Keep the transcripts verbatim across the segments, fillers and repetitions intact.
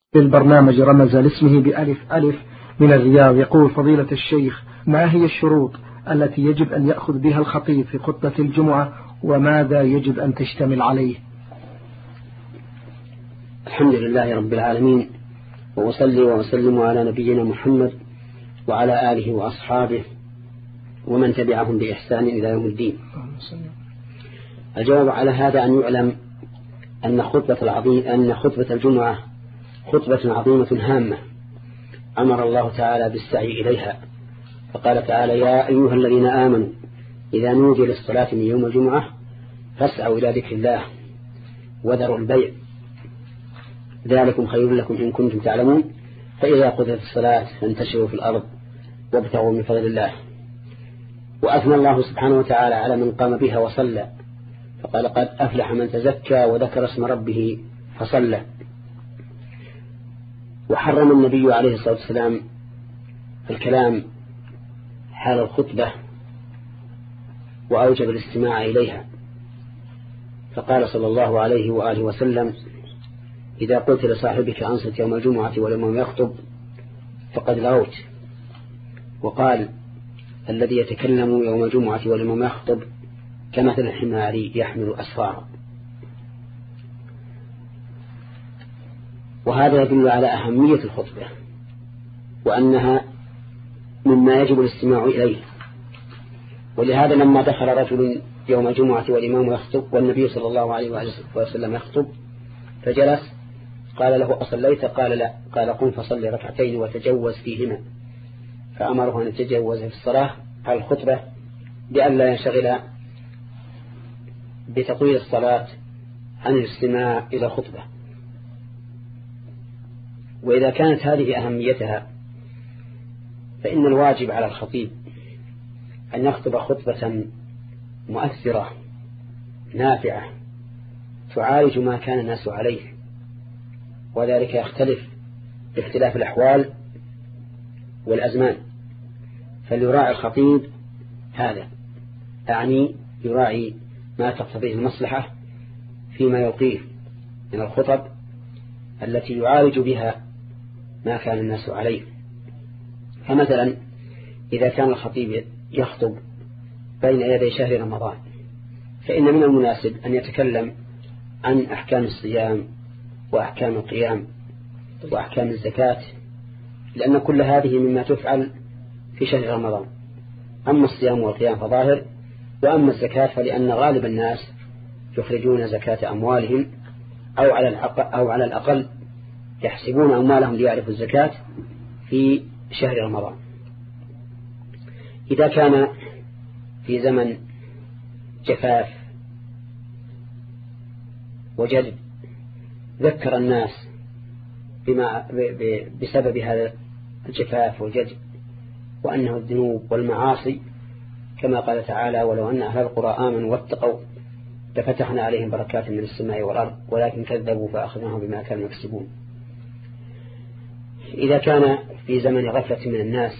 البرنامج رمز لاسمه بألف ألف من الرياض. يقول فضيلة الشيخ: ما هي الشروط التي يجب أن يأخذ بها الخطيب في خطبة الجمعة، وماذا يجب أن تشتمل عليه؟ الحمد لله رب العالمين، وأصلي وأسلم على نبينا محمد وعلى آله وأصحابه ومن تبعهم بإحسان إلى يوم الدين. الجواب على هذا أن يعلم أن خطبة العظيم أن خطبة الجمعة خطبة عظيمة هامة أمر الله تعالى بالسعي إليها، فقال تعالى: يا أيها الذين آمنوا إذا نودي للصلاة من يوم الجمعة فاسعوا إلى ذكر الله وذروا البيع ذلكم خير لكم إن كنتم تعلمون، فإذا قضيت الصلاة فانتشروا في الأرض وابتغوا من فضل الله. وأثنى الله سبحانه وتعالى على من قام بها وصلى، فقال: قد أفلح من تزكى وذكر اسم ربه فصلى. وحرم النبي عليه الصلاة والسلام الكلام حال الخطبة وأوجب الاستماع إليها، فقال صلى الله عليه وآله وسلم: إذا قلت لصاحبك أنصت يوم الجمعة والإمام يخطب فقد لغوت. وقال: الذي يتكلم يوم الجمعة والإمام يخطب كمثل الحمار يحمل أسفارا. وهذا يدل على أهمية الخطبة وأنها مما يجب الاستماع إليه. ولهذا لما دخل رجل يوم الجمعة والإمام يخطب والنبي صلى الله عليه وسلم يخطب فجلس، قال له: أصليت؟ قال: لا. قال: قم فصلي ركعتين وتجوز فيهما. فأمره أن يتجوز في الصلاة على الخطبة لئلا ينشغل بتطويل الصلاة عن الاستماع إلى الخطبة. وإذا كانت هذه أهميتها فإن الواجب على الخطيب أن يخطب خطبة مؤثرة نافعة تعالج ما كان الناس عليه، وذلك يختلف باختلاف الأحوال والأزمان. فليراعي الخطيب هذا، أعني يراعي ما تقتضيه المصلحة فيما يلقيه من الخطب التي يعالج بها ما كان الناس عليه. فمثلا إذا كان الخطيب يخطب بين يدي شهر رمضان فإن من المناسب أن يتكلم عن أحكام الصيام وأحكام القيام وأحكام الزكاة، لأن كل هذه مما تفعل في شهر رمضان. أما الصيام والقيام فظاهر، وأما الزكاة فلأن غالب الناس يخرجون زكاة أموالهم أو على الأقل, أو على الأقل يحسبون أموالهم ليعرفوا الزكاة في شهر رمضان. إذا كان في زمن جفاف وجلد ذكر الناس بما بسبب هذا الجفاف والجلد وأنه الذنوب والمعاصي، كما قال تعالى: ولو أن أهل القرى آمنوا واتقوا لفتحنا عليهم بركات من السماء والأرض ولكن كذبوا فأخذناهم بما كانوا يكسبون. إذا كان في زمن غفلة من الناس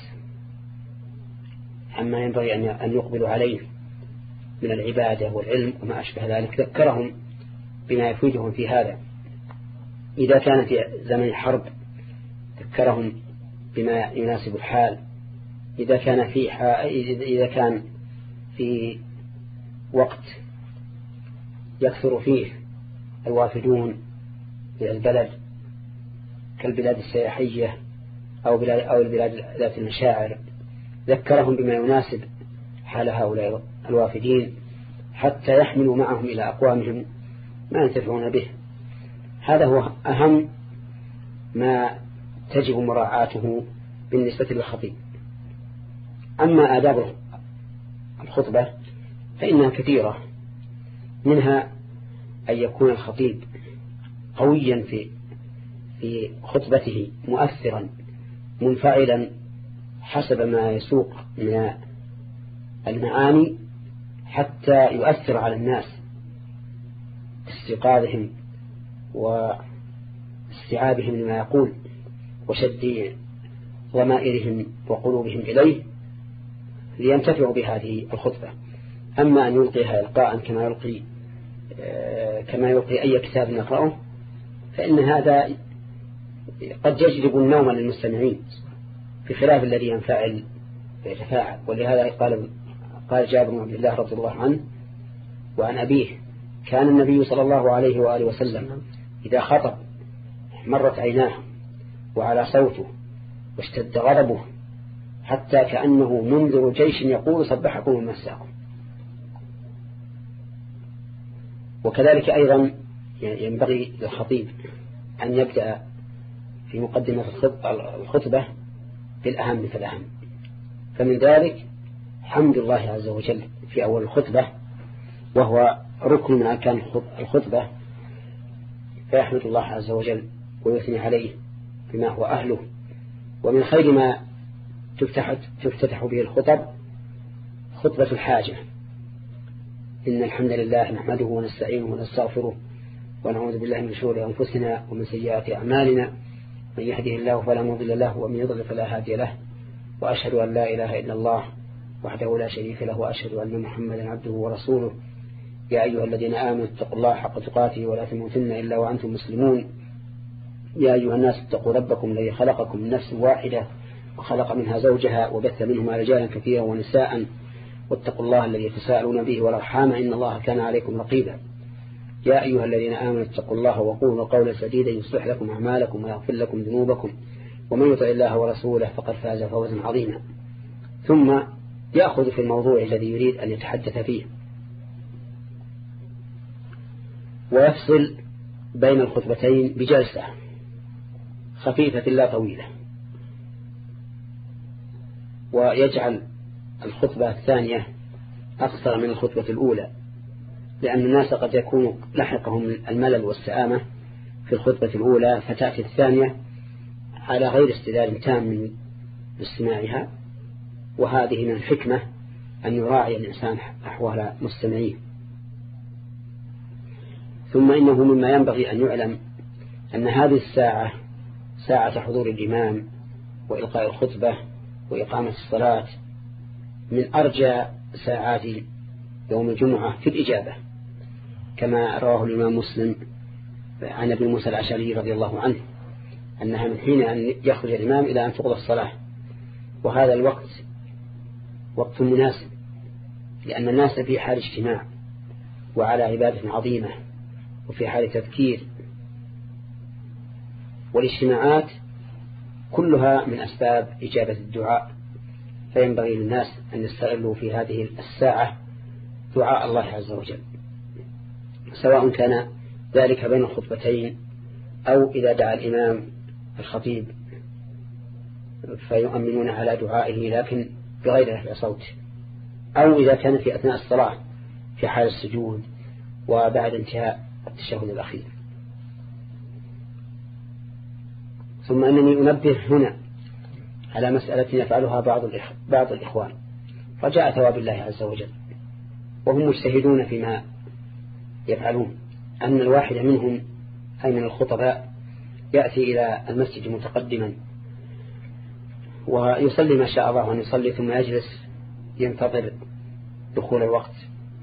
عما ينبغي أن يقبلوا عليه من العبادة والعلم وما أشبه ذلك ذكرهم بما يفيدهم في هذا. إذا كان في زمن حرب ذكرهم بما يناسب الحال. إذا كان في إذا كان في وقت يكثر فيه الوافدون إلى البلد كالبلاد السياحية أو بلاد أو البلاد ذات المشاعر ذكرهم بما يناسب حال هؤلاء الوافدين حتى يحملوا معهم إلى أقوامهم ما ينتفعون به. هذا هو أهم ما تجب مراعاته بالنسبة للخطيب. أما آداب الخطبة فإنها كثيرة، منها أن يكون الخطيب قويا في في خطبته مؤثرا منفعلا حسب ما يسوق من المعاني حتى يؤثر على الناس استيقاظهم واستيعابهم لما يقول وشد ضمائرهم وقلوبهم إليه لينتفعوا بهذه الخطبة. أما أن يلقيها إلقاء كما يلقي كما يلقي أي كتاب نقرأه فإن هذا قد يجلب النوم للمستمعين بخلاف الذي ينفعل ويتفاعل. ولهذا قال قال جابر بن عبد الله رضي الله عنه وعن أبيه كان النبي صلى الله عليه وآله وسلم إذا خطب مرت عيناه وعلى صوته واشتد غضبه حتى كأنه منذر جيش يقول صبحكم ومساكم. وكذلك أيضا ينبغي للخطيب أن يبدأ في مقدمة الخطبة بالأهم فالأهم، فمن ذلك حمد الله عز وجل في أول الخطبة وهو ركن من أركان الخطبة، فيحمد الله عز وجل ويثني عليه بما هو أهله. ومن خير ما تفتح, تفتتح به الخطب خطبة الحاجة: إن الحمد لله نحمده ونستعينه ونستغفره ونعوذ بالله من شرور أنفسنا ومن سيئات أعمالنا، من يهده الله فلا مضل له ومن يضلل فلا هادي له، وأشهد أن لا إله إلا الله وحده لا شريك له، وأشهد أن محمدا عبده ورسوله. يا أيها الذين آمنوا اتقوا الله حق تقاته ولا تموتن إلا وأنتم مسلمون. يا أيها الناس اتقوا ربكم الذي خلقكم من نفس واحدة وخلق منها زوجها وبث منهما رجالا كثيرا ونساء، واتقوا الله الذي تساءلون به والأرحام إن الله كان عليكم رقيبا. يا أيها الذين آمنوا اتقوا الله وقولوا قولا سديدا يصلح لكم أعمالكم ويغفر لكم ذنوبكم، ومن يطع الله ورسوله فقد فاز فوزا عظيما. ثم يأخذ في الموضوع الذي يريد أن يتحدث فيه ويفصل بين الخطبتين بجلسة خفيفة لا طويلة، ويجعل الخطبة الثانية أقصر من الخطبة الأولى، لأن الناس قد يكون لحقهم الملل والسآمة في الخطبة الأولى، فتأتي الثانية على غير استدلال تام من استماعها. وهذه من الحكمة أن يراعي الإنسان أحوال مستمعيه. ثم إنه مما ينبغي أن يعلم أن هذه الساعة ساعة حضور الإمام وإلقاء الخطبة وإقامة الصلاة من أرجى ساعات يوم الجمعة في الإجابة، كما رواه الإمام مسلم عن أبي موسى الأشعري رضي الله عنه أنها من حين أن يخرج الإمام إلى أن تقضى الصلاة. وهذا الوقت وقت مناسب، لأن الناس في حال اجتماع وعلى عبادة عظيمة وفي حال تذكير، والاجتماعات كلها من أسباب إجابة الدعاء، فينبغي للناس أن يستغلوا في هذه الساعة دعاء الله عز وجل، سواء كان ذلك بين الخطبتين أو إذا دعا الإمام الخطيب فيؤمنون على دعائه لكن بغير رفع صوت، أو إذا كان في أثناء الصلاة في حال السجود وبعد انتهاء التشهد الأخير. ثم أنني أنبه هنا على مسألة يفعلها بعض بعض الإخوان رجاء ثواب الله عز وجل، وهم مجتهدون فيما يفعلون، أن الواحد منهم أي من الخطباء يأتي إلى المسجد متقدما ويصلي ما شاء الله أن يصلي، ثم يجلس ينتظر دخول الوقت،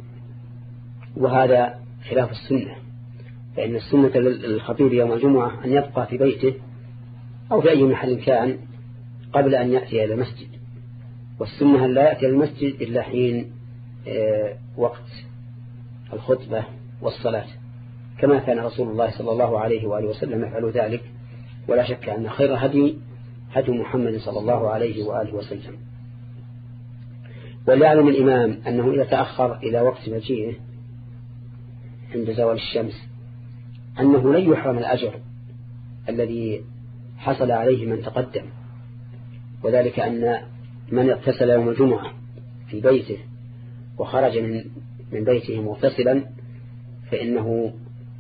وهذا خلاف السنة. فإن السنة للخطيب يوم الجمعة أن يبقى في بيته أو في أي محل كان قبل أن يأتي إلى المسجد، والسنة أن لا يأتي إلى المسجد إلا حين وقت الخطبة والصلاة، كما كان رسول الله صلى الله عليه وآله وسلم يفعل ذلك. ولا شك أن خير هدي هدي محمد صلى الله عليه وآله وسلم. وليعلم الإمام أنه إذا تأخر إلى وقت مجيئه عند زوال الشمس أنه لن يحرم الأجر الذي حصل عليه من تقدم، وذلك أن من اغتسل يوم الجمعة في بيته وخرج من من بيته مغتسلا فإنه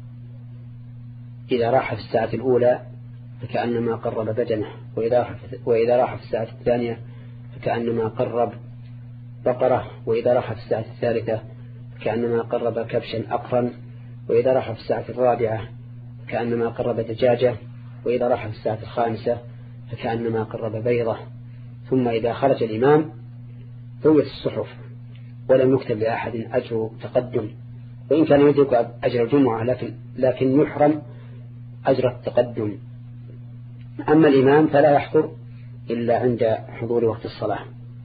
إذا راح في الساعة الأولى فكأنما قرب بدنه، وإذا وإذا راح في الساعة الثانية فكأنما قرب بقرة، وإذا راح في الساعة الثالثة فكأنما قرب كبشا أقرا، وإذا راح في الساعة الرابعة فكأنما قرب دجاجة، وإذا راح في الساعة الخامسة فكأنما قرب بيضة. ثم إذا خرج الإمام طويت الصحف ولم يكتب لأحد أجر تقدم، وإن كان يدرك أجر الجمعة لكن, لكن يحرم أجر التقدم أما الإمام فلا يحضر إلا عند حضور وقت الصلاة.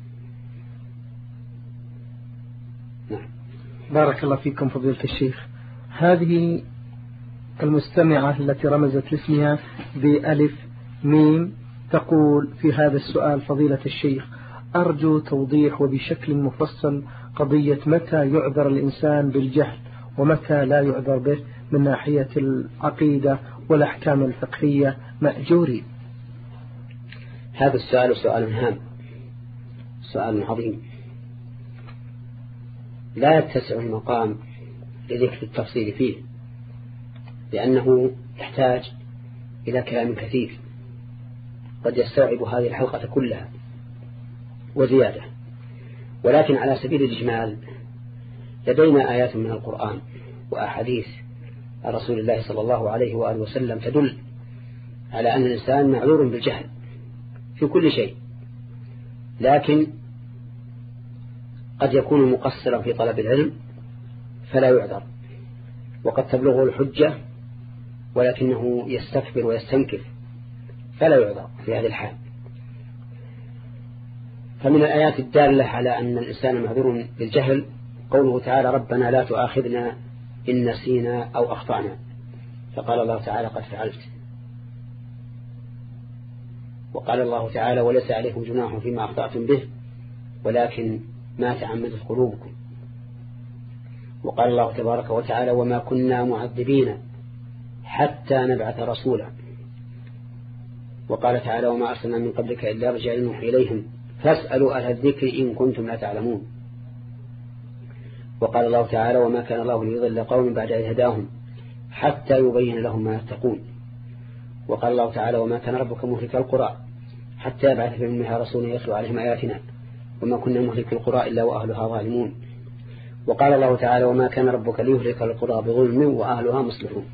نعم. بارك الله فيكم فضيلة الشيخ. هذه المستمعة التي رمزت لاسمها بألف ميم تقول في هذا السؤال: فضيلة الشيخ، أرجو توضيح وبشكل مفصل قضية متى يعذر الإنسان بالجهل ومتى لا يعذر به من ناحية العقيدة والأحكام الفقهية مأجورين. هذا السؤال سؤال هام، سؤال عظيم، لا يتسع المقام لذكر التفصيل فيه، لأنه يحتاج إلى كلام كثير قد يستوعب هذه الحلقة كلها وزيادة. ولكن على سبيل الإجمال لدينا آيات من القرآن وأحاديث رسول الله صلى الله عليه وآله وسلم تدل على أن الإنسان معذور بالجهل في كل شيء، لكن قد يكون مقصرا في طلب العلم فلا يعذر، وقد تبلغه الحجة ولكنه يستكبر ويستنكف فلا يعذر في هذه الحال. فمن الآيات الدالة على أن الإنسان معذور بالجهل قوله تعالى: ربنا لا تؤاخذنا إن نسينا أو أخطأنا، فقال الله تعالى: قد فعلت. وقال الله تعالى: وليس عليكم جناح فيما أخطأتم به ولكن ما تعمدت قلوبكم. وقال الله تبارك وتعالى: وما كنا معذبين حتى نبعث رسولا. وقال تعالى: وما أرسلنا من قبلك إلا رجالا نوحي إليهم فاسألوا أهل الذكر إن كنتم لا تعلمون. وقال الله تعالى: وما كان الله ليضل قوم بعد إذ هداهم حتى يبين لهم ما يتقون. وقال الله تعالى: وما كان ربك مهلك القرى حتى يبعث في أمها رسولا يتلو عليهم آياتنا وما كنا مهلك القرى إلا وأهلها ظالمون. وقال الله تعالى: وما كان ربك ليهلك القرى بظلم وأهلها مصلحون.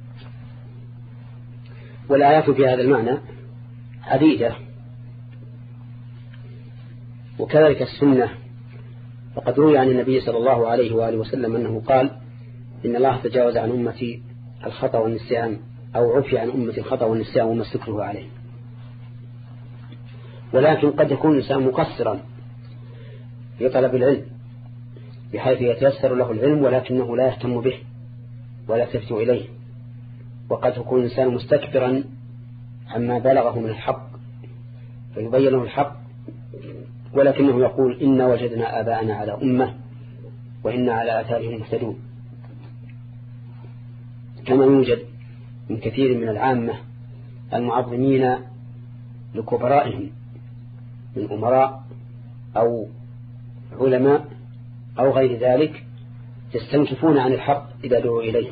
والآيات في هذا المعنى عديدة، وكذلك السنة، فقد روي عن النبي صلى الله عليه وآله وسلم أنه قال: إن الله تجاوز عن أمتي الخطأ والنسيان، أو عفي عن أمتي الخطأ والنسيان وما استكره عليه. ولكن قد يكون الإنسان مقصرا في طلب العلم بحيث يتيسر له العلم ولكنه لا يهتم به ولا يلتفت إليه. وقد يكون الإنسان مستكبرا عما بلغه من الحق فيبين له الحق ولكنه يقول: إنا وجدنا آباءنا على أمة وإنا على آثارهم مهتدون. كما يوجد من كثير من العامة المعظمين لكبرائهم من أمراء أو علماء أو غير ذلك يستنكفون عن الحق إذا دعوا إليه،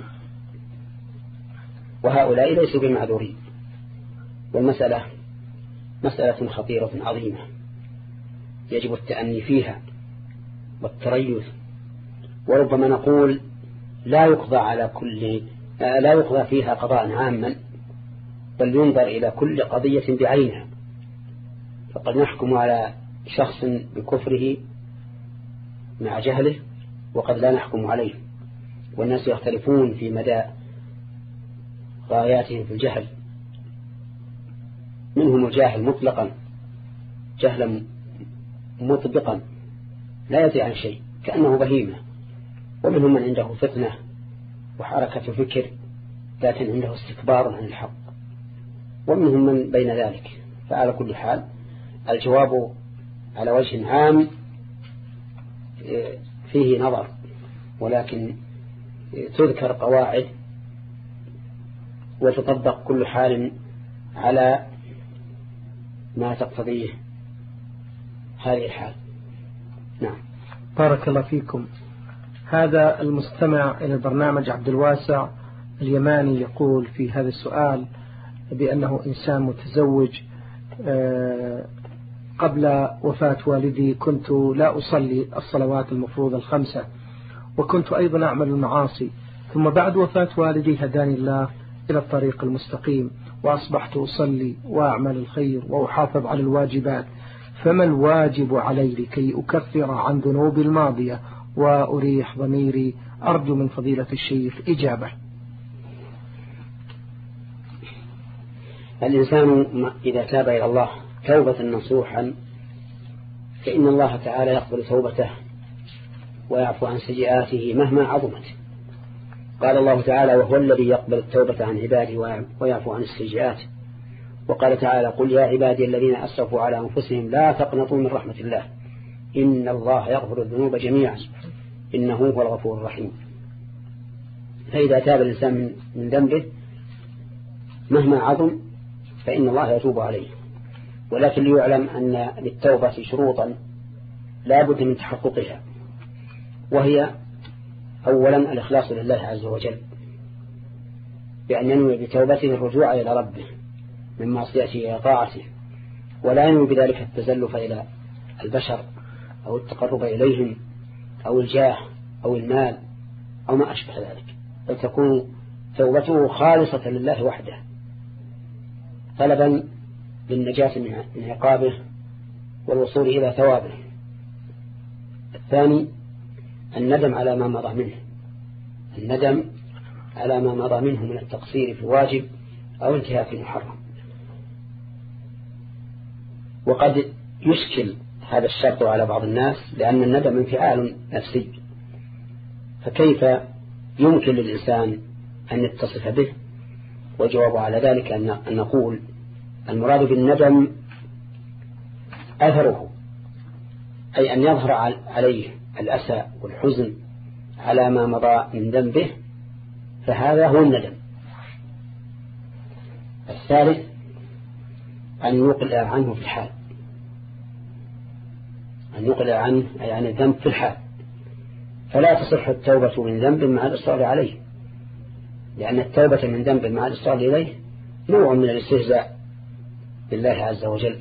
وهؤلاء ليسوا بمعذورين. والمسألة مسألة خطيرة عظيمة يجب التأني فيها والتريث. وربما نقول لا يقضى على كل لا يقضى فيها قضاء عاما، بل ينظر إلى كل قضية بعينها. فقد نحكم على شخص بكفره مع جهله وقد لا نحكم عليه، والناس يختلفون في مدى غاياتهم في الجهل. منهم الجاهل مطلقا جهلا مطبقا لا يدري عن شيء كأنه بهيمة، ومنهم من عنده فطنة وحركة فكر لكن عنده استكبار عن الحق، ومنهم من بين ذلك. فعلى كل حال الجواب على وجه عام فيه نظر، ولكن تذكر قواعد وتطبق كل حال على ما تقتضيه هذه الحال. نعم. بارك الله فيكم. هذا المستمع إلى البرنامج عبد الواسع اليماني يقول في هذا السؤال بأنه إنسان متزوج. قبل وفاة والدي كنت لا أصلي الصلوات المفروضة الخمسة، وكنت أيضا أعمل المعاصي، ثم بعد وفاة والدي هداني الله إلى الطريق المستقيم وأصبحت أصلي وأعمل الخير وأحافظ على الواجبات، فما الواجب علي لكي أكفر عن ذنوبي الماضية وأريح ضميري؟ أرجو من فضيلة الشيخ إجابة. الإنسان إذا تاب إلى الله توبة نصوحا فإن الله تعالى يقبل توبته ويعفو عن سيئاته مهما عظمت. قال الله تعالى: وهو الذي يقبل التوبة عن عباده ويعفو عن السيئات. وقال تعالى: قل يا عبادي الذين أسرفوا على أنفسهم لا تقنطوا من رحمة الله إن الله يغفر الذنوب جميعا إنه هو الغفور الرحيم. فإذا تاب الإنسان من ذنبه مهما عظم فإن الله يتوب عليه. ولكن ليعلم أن للتوبة شروطا لا بد من تحققها، وهي أولا الإخلاص لله عز وجل بأن ينوي بتوبته الرجوع إلى ربه من معصيته إلى طاعته، ولا ينوي بذلك التزلف إلى البشر أو التقرب إليهم أو الجاه أو المال أو ما أشبه ذلك، بل تكون توبته خالصة لله وحده طلبا للنجاة من عقابه والوصول إلى ثوابه. الثاني الندم على ما مضى منه الندم على ما مضى منه من التقصير في واجب أو انتهاك المحرم. وقد يشكل هذا الشرط على بعض الناس لأن الندم انفعال نفسي، فكيف يمكن للإنسان أن يتصف به؟ وجواب على ذلك أن نقول المراد بالندم أثره، أي أن يظهر عليه الأسى والحزن على ما مضى من ذنبه، فهذا هو الندم. الثالث أن يقلع عنه في الحال أن يقلع عنه أي عن الذنب في الحال، فلا تصح التوبة من ذنب مع الإصرار عليه، لأن التوبة من ذنب مع الإصرار إليه نوع من الاستهزاء بالله عز وجل.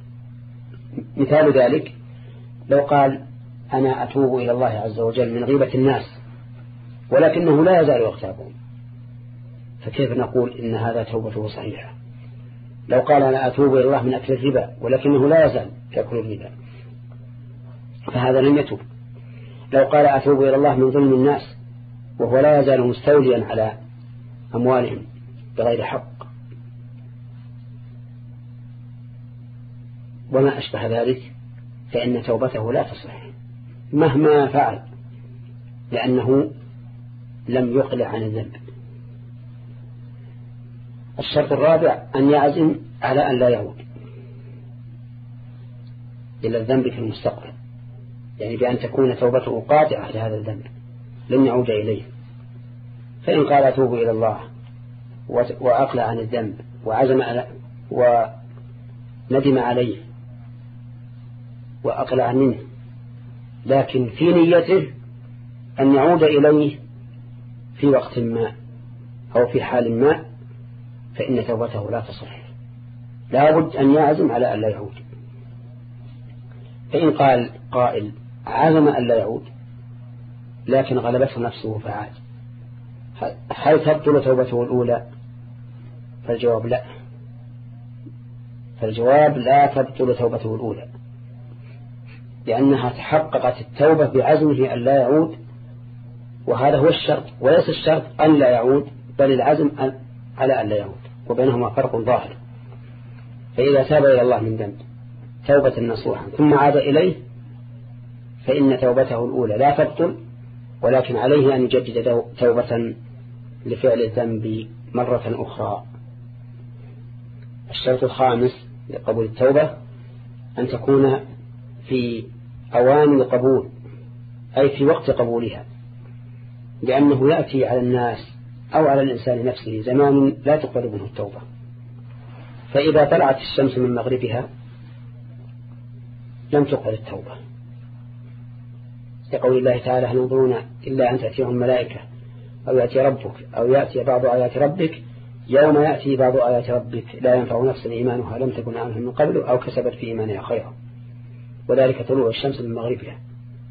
مثال ذلك لو قال: أنا أتوب إلى الله عز وجل من غيبة الناس ولكنه لا يزال يغتابون، فكيف نقول إن هذا توبته صحيحة؟ لو قال: أنا أتوب إلى الله من أكل الربا ولكنه لا يزال يأكل الربا، فهذا لم يتوب. لو قال: أتوب إلى الله من ظلم الناس وهو لا يزال مستوليا على أموالهم بغير حق وما أشبه ذلك، فإن توبته لا تصح مهما فعل، لأنه لم يقلع عن الذنب. الشرط الرابع أن يعزم على أن لا يعود إلى الذنب في المستقبل، يعني بأن تكون توبته قاطعة لهذا الذنب لن يعود إليه. فإن قال: أتوب إلى الله وأقلع عن الذنب وعزم على وندم عليه وأقلع منه، لكن في نيته أن يعود إليه في وقت ما أو في حال ما، فإن توبته لا تصح، لا بد أن يعزم على أن لا يعود. فإن قال قائل: عزم أن لا يعود لكن غلبته نفسه فعاد، هل تبطل توبته الأولى؟ فالجواب لا فالجواب لا تبطل توبته الأولى، لأنها تحققت التوبة بعزمه أن لا يعود، وهذا هو الشرط، وليس الشرط أن لا يعود بل العزم على أن لا يعود، وبينهما فرق ظاهر. فإذا تاب إلى الله من ذنب توبة نصوحا ثم عاد إليه فإن توبته الأولى لا تبطل، ولكن عليه أن يجدد توبة لفعل الذنب مرة أخرى. الشرط الخامس لقبول التوبة أن تكون في أوان القبول، أي في وقت قبولها، لأنه يأتي على الناس أو على الإنسان نفسه زمان لا تقبل منه التوبة. فإذا طلعت الشمس من مغربها لم تقبل التوبة، لقول الله تعالى: هل ينظرون إلا أن تأتيهم الملائكة أو يأتي ربك أو يأتي بعض آيات ربك يوم يأتي بعض آيات ربك لا ينفع نفسا إيمانها لم تكن آمنت من قبل أو كسبت في إيمانها خيرا، وذلك طلوع الشمس من مغربها.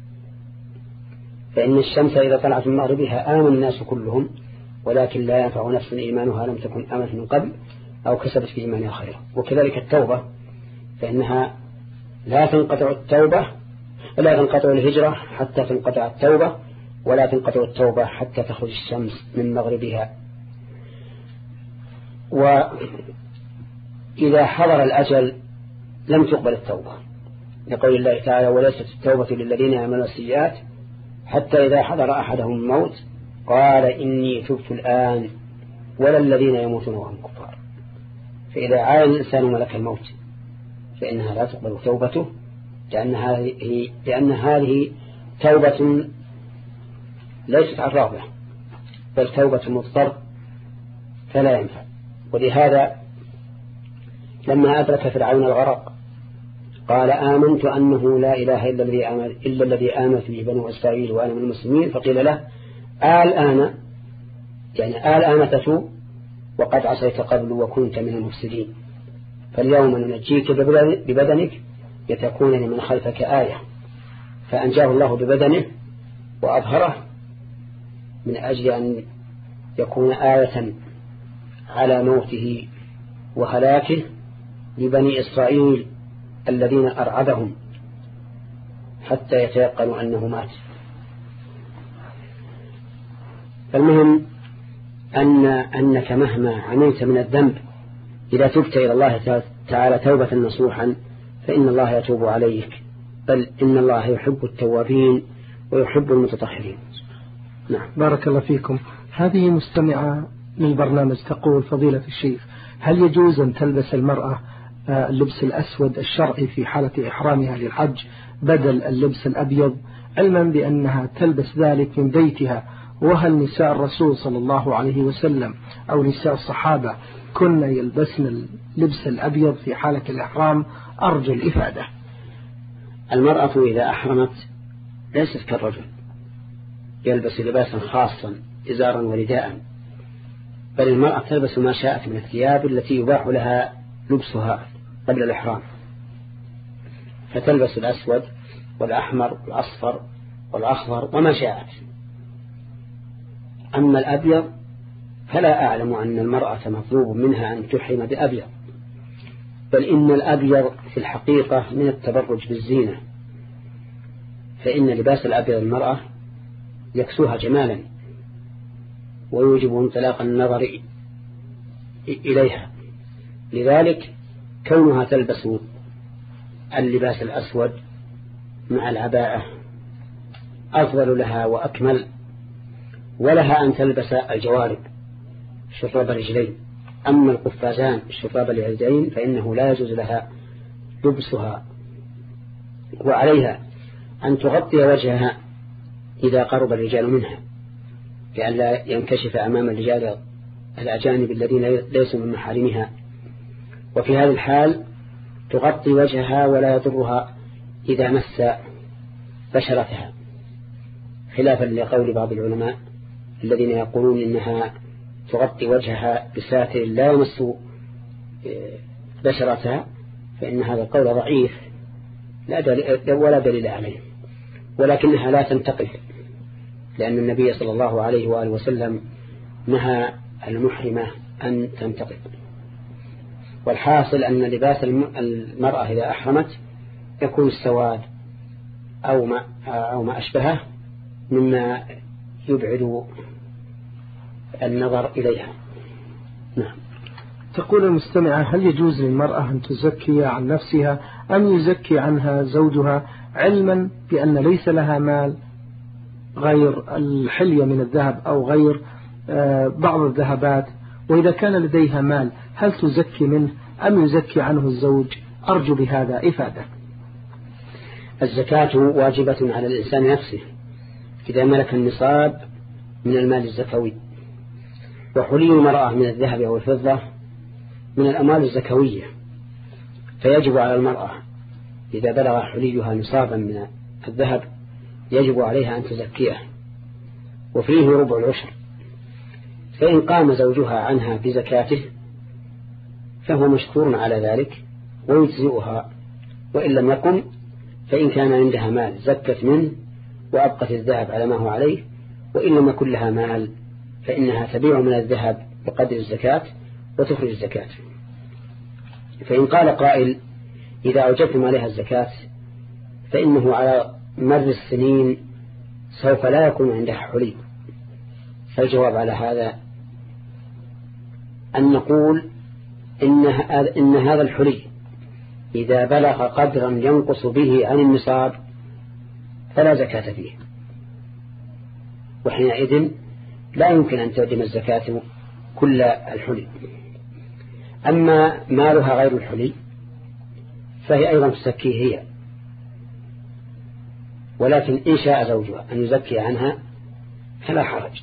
فإن الشمس إذا طلعت من مغربها آمن الناس كلهم، ولكن لا ينفع نفس إيمانها لم تكن آمنت من قبل أو كسبت في إيمانها خيرا. وكذلك التوبة، فإنها لا تنقطع التوبة لا تنقطع الهجرة حتى تنقطع التوبة، ولا تنقطع التوبة حتى تخرج الشمس من مغربها. إذا حضر الأجل لم تقبل التوبة، لقول الله تعالى وليست التوبة للذين يعملون السيئات حتى إذا حضر أحدهم الموت قال إني تبت الآن ولا الذين يموتون وهم كفار. فإذا عاين الإنسان ملك الموت فإنها لا تقبل توبته، لأن هذه, لأن هذه توبة ليست عن رغبة بل توبة مضطر فلا ينفع. ولهذا لما أدرك فرعون الغرق قال آمنت أنه لا إله إلا الذي آمن إلا الذي آمنت به بنو إسرائيل وأنا من المسلمين، فقيل له الآن يعني الآن تتوب وقد عصيت قبل وكنت من المفسدين، فاليوم ننجيك ببدنك لتكون لمن خلفك آية. فأنجاه الله ببدنه وأظهره من أجل أن يكون آية على موته وهلاكه لبني إسرائيل الذين أرعبهم حتى يتيقنوا أنه مات. فالمهم أن أنك مهما عملت من الذنب إذا تبت إلى الله تعالى توبة نصوحا فإن الله يتوب عليك، بل إن الله يحب التوابين ويحب المتطهرين. نعم. بارك الله فيكم. هذه مستمعة للبرنامج تقول فضيلة الشيخ هل يجوز أن تلبس المرأة اللبس الأسود الشرعي في حالة إحرامها للحج بدل اللبس الأبيض، علما بأنها تلبس ذلك من بيتها؟ وهل نساء الرسول صلى الله عليه وسلم أو نساء الصحابة كن يلبسن اللبس الأبيض في حالة الإحرام؟ أرجو الإفادة. المرأة إذا أحرمت ليست كالرجل يلبس لباسا خاصا إزارا ورداء، بل المرأة تلبس ما شاءت من الثياب التي يباح لها لبسها قبل الإحرام، فتلبس الأسود والأحمر والأصفر والأخضر وما شاءت. أما الأبيض فلا أعلم أن المرأة مطلوب منها أن تحرم بأبيض، بل إن الأبيض في الحقيقة من التبرج بالزينة، فإن لباس الأبيض المرأة يكسوها جمالا ويوجب انطلاق النظر إليها، لذلك كونها تلبس اللباس الأسود مع العباءة أفضل لها وأكمل، ولها أن تلبس الجوارب شراب الرجلين. أما القفازان شراب اليدين فإنه لا يجوز لها لبسها، وعليها أن تغطي وجهها إذا قرب الرجال منها لئلا ينكشف أمام الرجال الأجانب الذين ليسوا من محارمها، وفي هذه الحال تغطي وجهها ولا يضرها إذا مس بشرتها، خلافا لقول بعض العلماء الذين يقولون إنها تغطي وجهها بساتر لا يمس بشرتها، فإن هذا القول ضعيف لا دليل ولا دليل عليه، ولكنها لا تنتقل، لأن النبي صلى الله عليه وآله وسلم نهى المحرمة أن تنتقل. والحاصل أن لباس المرأة إذا أحرمت يكون السواد أو ما, أو ما أشبهه مما يبعد النظر إليها. نعم. تقول المستمعة هل يجوز للمرأة أن تزكي عن نفسها أم يزكي عنها زوجها، علما بأن ليس لها مال غير الحلية من الذهب أو غير بعض الذهبات، وإذا كان لديها مال هل تزكي منه أم يزكي عنه الزوج؟ أرجو بهذا إفادة. الزكاة واجبة على الإنسان نفسه إذا ملك النصاب من المال الزكوي، وحلي المرأة من الذهب أو الفضة من الأموال الزكوية، فيجب على المرأة إذا بلغ حليها نصابا من الذهب يجب عليها أن تزكيه، وفيه ربع العشر، فإن قام زوجها عنها بزكاته فهو مشكور على ذلك ويجزئها، وإن لم يقم فإن كان عندها مال زكت منه وأبقت الذهب على ما هو عليه، وإن لم يكن لها مال فإنها تبيع من الذهب بقدر الزكاة وتخرج الزكاة. فإن قال قائل إذا أوجبتم عليها الزكاة فإنه على مر السنين سوف لا يكون عندها حلي، فالجواب على هذا أن نقول إن, إن هذا الحلي إذا بلغ قدرا ينقص به عن النصاب فلا زكاة فيه، وحينئذ لا يمكن أن تقدم الزكاة كل الحلي. أما مالها غير الحلي فهي أيضا تزكيه هي، ولكن إن شاء زوجها أن يزكي عنها فلا حرج.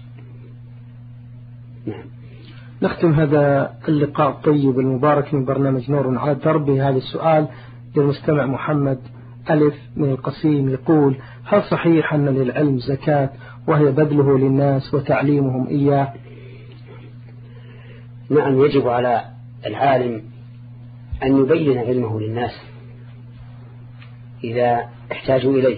نعم. نختم هذا اللقاء الطيب المبارك من برنامج نور على الدرب بهذا السؤال للمستمع محمد ألف من القصيم، يقول: هل صحيح أن للعلم زكاة وهي بذله للناس وتعليمهم إياه؟ نعم، يجب على العالم أن يبين علمه للناس إذا احتاجوا إليه،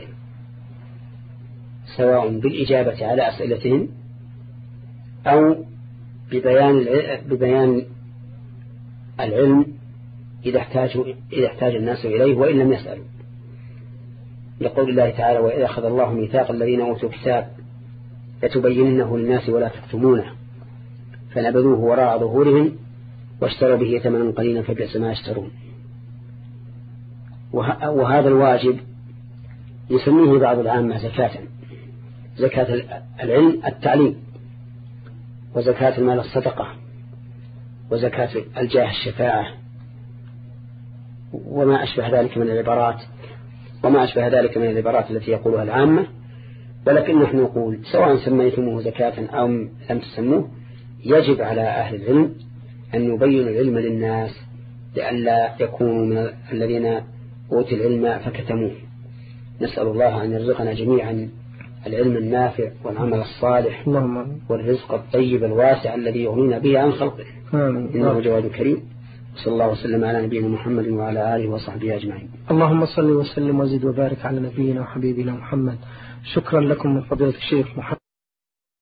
سواء بالإجابة على أسئلتهم أو ببيان ببيان العلم إذا احتاجوا إذا احتاج الناس إليه وإن لم يسألوا، لقول الله تعالى: وإذا أخذ الله ميثاق الذين أوتوا الكتاب لتبيننه للناس ولا تكتمونه فنبذوه وراء ظهورهم واشتروا به ثمنا قليلا فبئس ما يشترون. وهذا الواجب يسميه بعض العامة زكاة، زكاة العلم التعليم، وزكاة المال الصدقة، وزكاة الجاه الشفاعة، وما أشبه ذلك من العبارات وما أشبه ذلك من العبارات التي يقولها العامة. ولكن نحن نقول سواء سميتموه زكاة أو لم تسموه، يجب على أهل العلم أن يبينوا العلم للناس لئلا يكونوا من الذين أوتوا العلم فكتموه. نسأل الله أن يرزقنا جميعا العلم النافع والعمل الصالح والرزق الطيب الواسع الذي يغنينا به عن خلقه، إنه جواد كريم. صلى الله وسلم على نبينا محمد وعلى آله وصحبه أجمعين. اللهم صل وسلم وزد وبارك على نبينا وحبيبنا محمد. شكرا لكم من فضيلة الشيخ محمد.